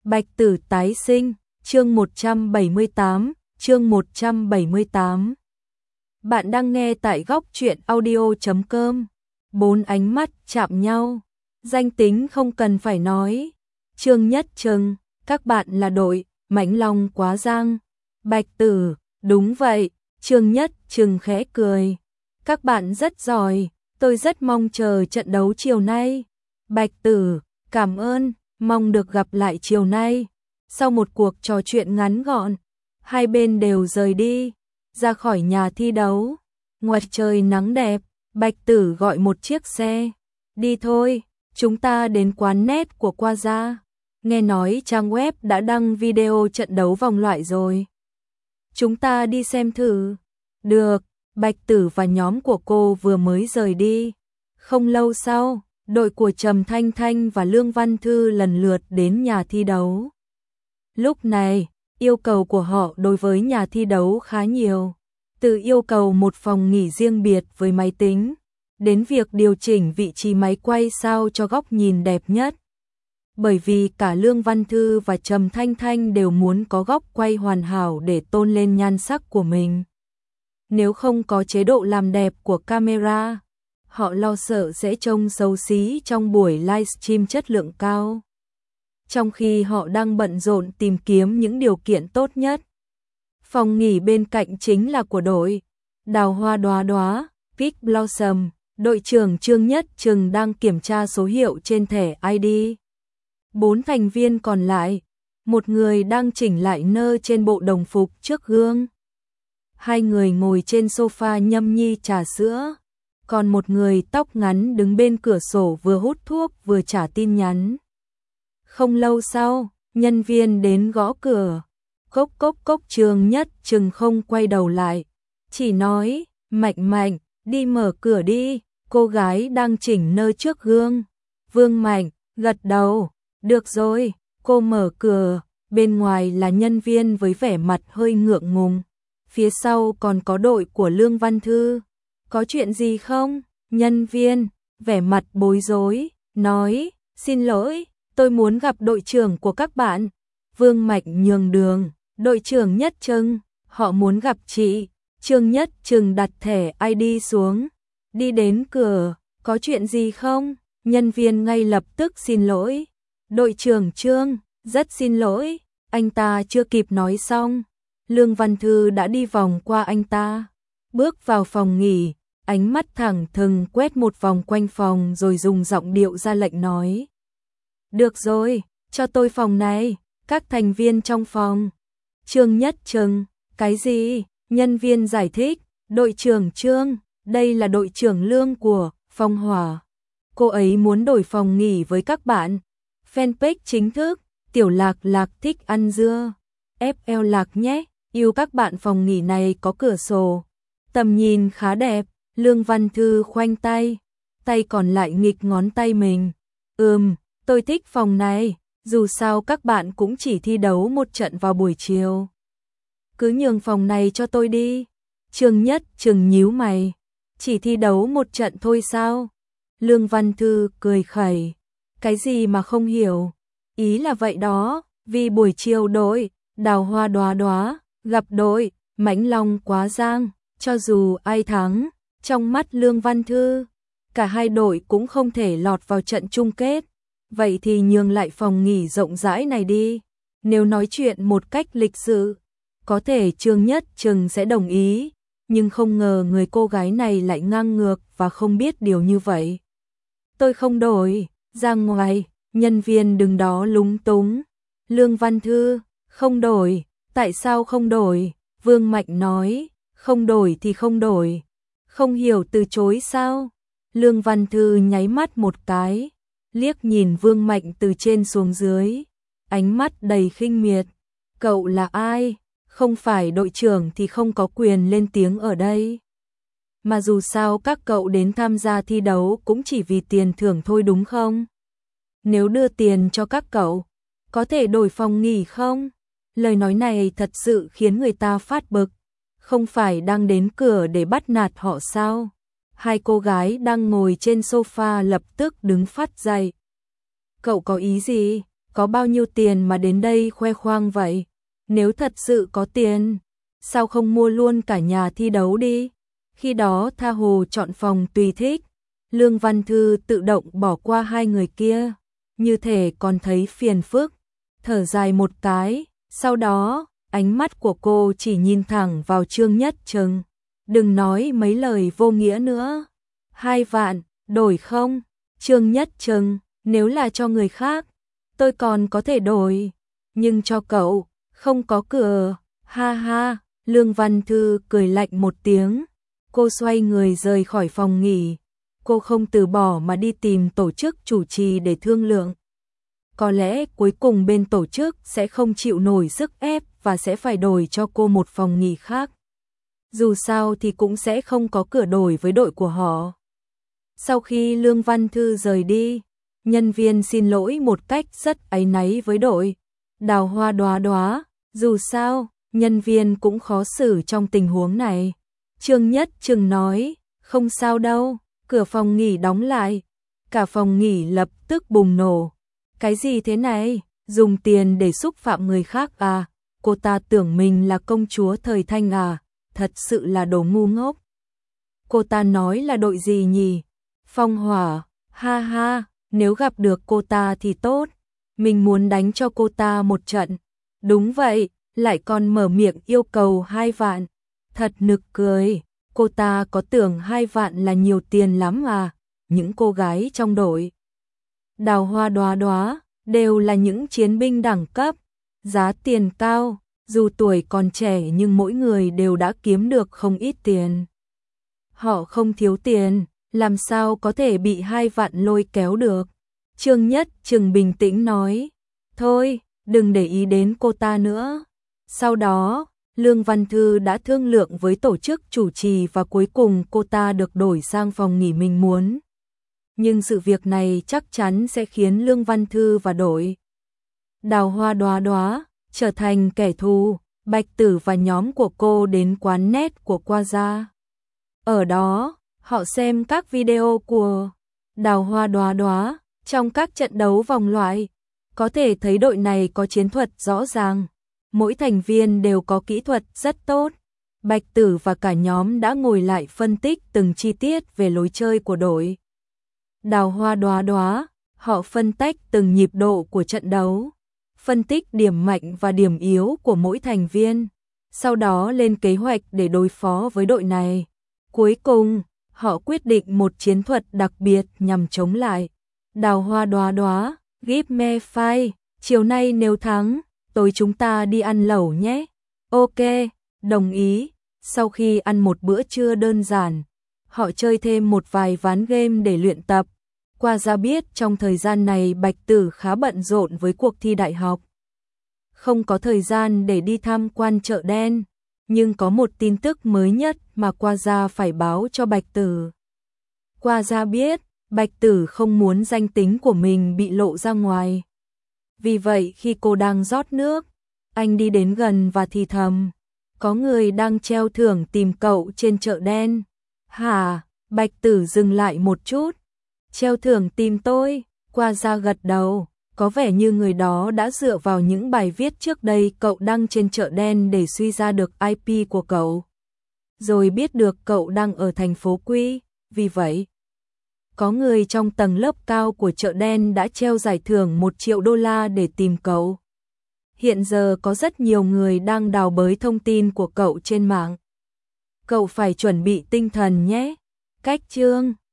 Bạch Tử tái sinh, chương 178, chương 178. Bạn đang nghe tại góc truyện audio.com. Bốn ánh mắt chạm nhau, danh tính không cần phải nói. Trương Nhất Trừng, các bạn là đội Mãnh Long Quá Giang. Bạch Tử, đúng vậy. Trương Nhất Trừng khẽ cười. Các bạn rất giỏi, tôi rất mong chờ trận đấu chiều nay. Bạch Tử, cảm ơn, mong được gặp lại chiều nay. Sau một cuộc trò chuyện ngắn gọn, hai bên đều rời đi, ra khỏi nhà thi đấu. Ngoài trời nắng đẹp, Bạch Tử gọi một chiếc xe. Đi thôi, chúng ta đến quán net của Qua Gia. Nghe nói trang web đã đăng video trận đấu vòng loại rồi. Chúng ta đi xem thử. Được, Bạch Tử và nhóm của cô vừa mới rời đi. Không lâu sau, đội của Trầm Thanh Thanh và Lương Văn Thư lần lượt đến nhà thi đấu. Lúc này, yêu cầu của họ đối với nhà thi đấu khá nhiều. Từ yêu cầu một phòng nghỉ riêng biệt với máy tính, đến việc điều chỉnh vị trí máy quay sao cho góc nhìn đẹp nhất. Bởi vì cả Lương Văn Thư và Trầm Thanh Thanh đều muốn có góc quay hoàn hảo để tôn lên nhan sắc của mình. Nếu không có chế độ làm đẹp của camera, họ lo sợ sẽ trông xấu xí trong buổi livestream chất lượng cao. Trong khi họ đang bận rộn tìm kiếm những điều kiện tốt nhất. Phòng nghỉ bên cạnh chính là của đội Đào Hoa Đóa Đóa, Pink Blossom. Đội trưởng Trương Nhất Trừng đang kiểm tra số hiệu trên thẻ ID. 4 thành viên còn lại, một người đang chỉnh lại nơ trên bộ đồng phục trước gương. 2 người ngồi trên sofa nhâm nhi trà sữa, còn một người tóc ngắn đứng bên cửa sổ vừa hút thuốc vừa trả tin nhắn. Không lâu sau, nhân viên đến gõ cửa. Cốc cốc cốc. Trương Nhất Trừng không quay đầu lại, chỉ nói, Mạnh Mạnh, đi mở cửa đi. Cô gái đang chỉnh nơ trước gương. Vương Mạnh gật đầu, được rồi. Cô mở cửa, bên ngoài là nhân viên với vẻ mặt hơi ngượng ngùng. Phía sau còn có đội của Lương Văn Thư. Có chuyện gì không? Nhân viên, vẻ mặt bối rối, nói, xin lỗi, tôi muốn gặp đội trưởng của các bạn. Vương Mạnh nhường đường, đội trưởng Nhất Trừng, họ muốn gặp chị. Trương Nhất Trừng đặt thẻ ID xuống, đi đến cửa, có chuyện gì không? Nhân viên ngay lập tức xin lỗi. Đội trưởng Trương, rất xin lỗi, anh ta chưa kịp nói xong. Lương Văn Thư đã đi vòng qua anh ta, bước vào phòng nghỉ, ánh mắt thẳng thừng quét một vòng quanh phòng rồi dùng giọng điệu ra lệnh nói. Được rồi, cho tôi phòng này, các thành viên trong phòng. Trương Nhất Trừng, cái gì? Nhân viên giải thích, đội trưởng Trương, đây là đội trưởng Lương của Phong Hỏa. Cô ấy muốn đổi phòng nghỉ với các bạn. Fanpage chính thức, Tiểu Lạc Lạc thích ăn dưa. FL Lạc nhé, yêu các bạn, phòng nghỉ này có cửa sổ. Tầm nhìn khá đẹp. Lương Văn Thư khoanh tay, tay còn lại nghịch ngón tay mình. Tôi thích phòng này, dù sao các bạn cũng chỉ thi đấu một trận vào buổi chiều. Cứ nhường phòng này cho tôi đi. Trương Nhất Trừng nhíu mày, chỉ thi đấu một trận thôi sao? Lương Văn Thư cười khẩy, cái gì mà không hiểu? Ý là vậy đó, vì buổi chiều đội Đào Hoa Đóa Đóa gặp đội Mãnh Long Quá Giang, cho dù ai thắng, trong mắt Lương Văn Thư, cả hai đội cũng không thể lọt vào trận chung kết. Vậy thì nhường lại phòng nghỉ rộng rãi này đi. Nếu nói chuyện một cách lịch sự, có thể Trương Nhất Trừng sẽ đồng ý, nhưng không ngờ người cô gái này lại ngang ngược và không biết điều như vậy. Tôi không đổi, ra ngoài, nhân viên đứng đó lúng túng. Lương Văn Thư, không đổi, tại sao không đổi? Vương Mạnh nói, không đổi thì không đổi. Không hiểu từ chối sao? Lương Văn Thư nháy mắt một cái, liếc nhìn Vương Mạnh từ trên xuống dưới, ánh mắt đầy khinh miệt. Cậu là ai? Không phải đội trưởng thì không có quyền lên tiếng ở đây. Mà dù sao các cậu đến tham gia thi đấu cũng chỉ vì tiền thưởng thôi đúng không? Nếu đưa tiền cho các cậu, có thể đổi phòng nghỉ không? Lời nói này thật sự khiến người ta phát bực. Không phải đang đến cửa để bắt nạt họ sao? Hai cô gái đang ngồi trên sofa lập tức đứng phát dậy. Cậu có ý gì? có bao nhiêu tiền mà đến đây khoe khoang vậy? Nếu thật sự có tiền, sao không mua luôn cả nhà thi đấu đi? Khi đó tha hồ chọn phòng tùy thích. Lương Văn Thư tự động bỏ qua hai người kia, như thể còn thấy phiền phức, thở dài một cái, sau đó, ánh mắt của cô chỉ nhìn thẳng vào Trương Nhất Trừng. Đừng nói mấy lời vô nghĩa nữa. 2 vạn, đổi không? Trương Nhất Trừng, nếu là cho người khác, tôi còn có thể đổi, nhưng cho cậu, không có cửa. Ha ha, Lương Văn Thư cười lạnh một tiếng, cô xoay người rời khỏi phòng nghỉ. Cô không từ bỏ mà đi tìm tổ chức chủ trì để thương lượng. Có lẽ cuối cùng bên tổ chức sẽ không chịu nổi sức ép và sẽ phải đổi cho cô một phòng nghỉ khác. Dù sao thì cũng sẽ không có cửa đổi với đội của họ. Sau khi Lương Văn Thư rời đi, nhân viên xin lỗi một cách rất áy náy với đội. Đào Hoa Đóa Đóa, dù sao, nhân viên cũng khó xử trong tình huống này. Trương Nhất Trừng nói, không sao đâu, cửa phòng nghỉ đóng lại. Cả phòng nghỉ lập tức bùng nổ. Cái gì thế này, dùng tiền để xúc phạm người khác à? Cô ta tưởng mình là công chúa thời Thanh à? Thật sự là đồ ngu ngốc. Cô ta nói là đội gì nhỉ? Phong Hỏa, ha ha, nếu gặp được cô ta thì tốt. Mình muốn đánh cho cô ta một trận. Đúng vậy, lại còn mở miệng yêu cầu 2 vạn. Thật nực cười, cô ta có tưởng 2 vạn là nhiều tiền lắm à? Những cô gái trong đội Đào Hoa Đóa Đóa đều là những chiến binh đẳng cấp, giá tiền cao, dù tuổi còn trẻ nhưng mỗi người đều đã kiếm được không ít tiền. Họ không thiếu tiền, làm sao có thể bị 2 vạn lôi kéo được? Trương Nhất Trừng bình tĩnh nói, thôi, đừng để ý đến cô ta nữa. Sau đó, Lương Văn Thư đã thương lượng với tổ chức chủ trì và cuối cùng cô ta được đổi sang phòng nghỉ mình muốn. Nhưng sự việc này chắc chắn sẽ khiến Lương Văn Thư và đội Đào Hoa Đóa Đóa trở thành kẻ thù. Bạch Tử và nhóm của cô đến quán net của Qua Gia. Ở đó, họ xem các video của Đào Hoa Đóa Đóa trong các trận đấu vòng loại. Có thể thấy đội này có chiến thuật rõ ràng. Mỗi thành viên đều có kỹ thuật rất tốt. Bạch Tử và cả nhóm đã ngồi lại phân tích từng chi tiết về lối chơi của đội Đào Hoa Đóa Đóa. Họ phân tách từng nhịp độ của trận đấu, phân tích điểm mạnh và điểm yếu của mỗi thành viên, sau đó lên kế hoạch để đối phó với đội này. Cuối cùng, họ quyết định một chiến thuật đặc biệt nhằm chống lại Đào Hoa Đóa Đóa. Give me five, chiều nay nếu thắng, tối chúng ta đi ăn lẩu nhé. Ok, đồng ý. Sau khi ăn một bữa trưa đơn giản, họ chơi thêm một vài ván game để luyện tập. Qua Gia biết trong thời gian này Bạch Tử khá bận rộn với cuộc thi đại học, không có thời gian để đi tham quan chợ đen, nhưng có một tin tức mới nhất mà Qua Gia phải báo cho Bạch Tử. Qua Gia biết Bạch Tử không muốn danh tính của mình bị lộ ra ngoài. Vì vậy khi cô đang rót nước, anh đi đến gần và thì thầm, có người đang treo thưởng tìm cậu trên chợ đen. Hả? Bạch Tử dừng lại một chút. Treo thưởng tìm tôi? Qua Gia gật đầu, có vẻ như người đó đã dựa vào những bài viết trước đây cậu đăng trên chợ đen để suy ra được IP của cậu, rồi biết được cậu đang ở thành phố Quy. Vì vậy, có người trong tầng lớp cao của chợ đen đã treo giải thưởng 1 triệu đô la để tìm cậu. Hiện giờ có rất nhiều người đang đào bới thông tin của cậu trên mạng. Cậu phải chuẩn bị tinh thần nhé. Cách chương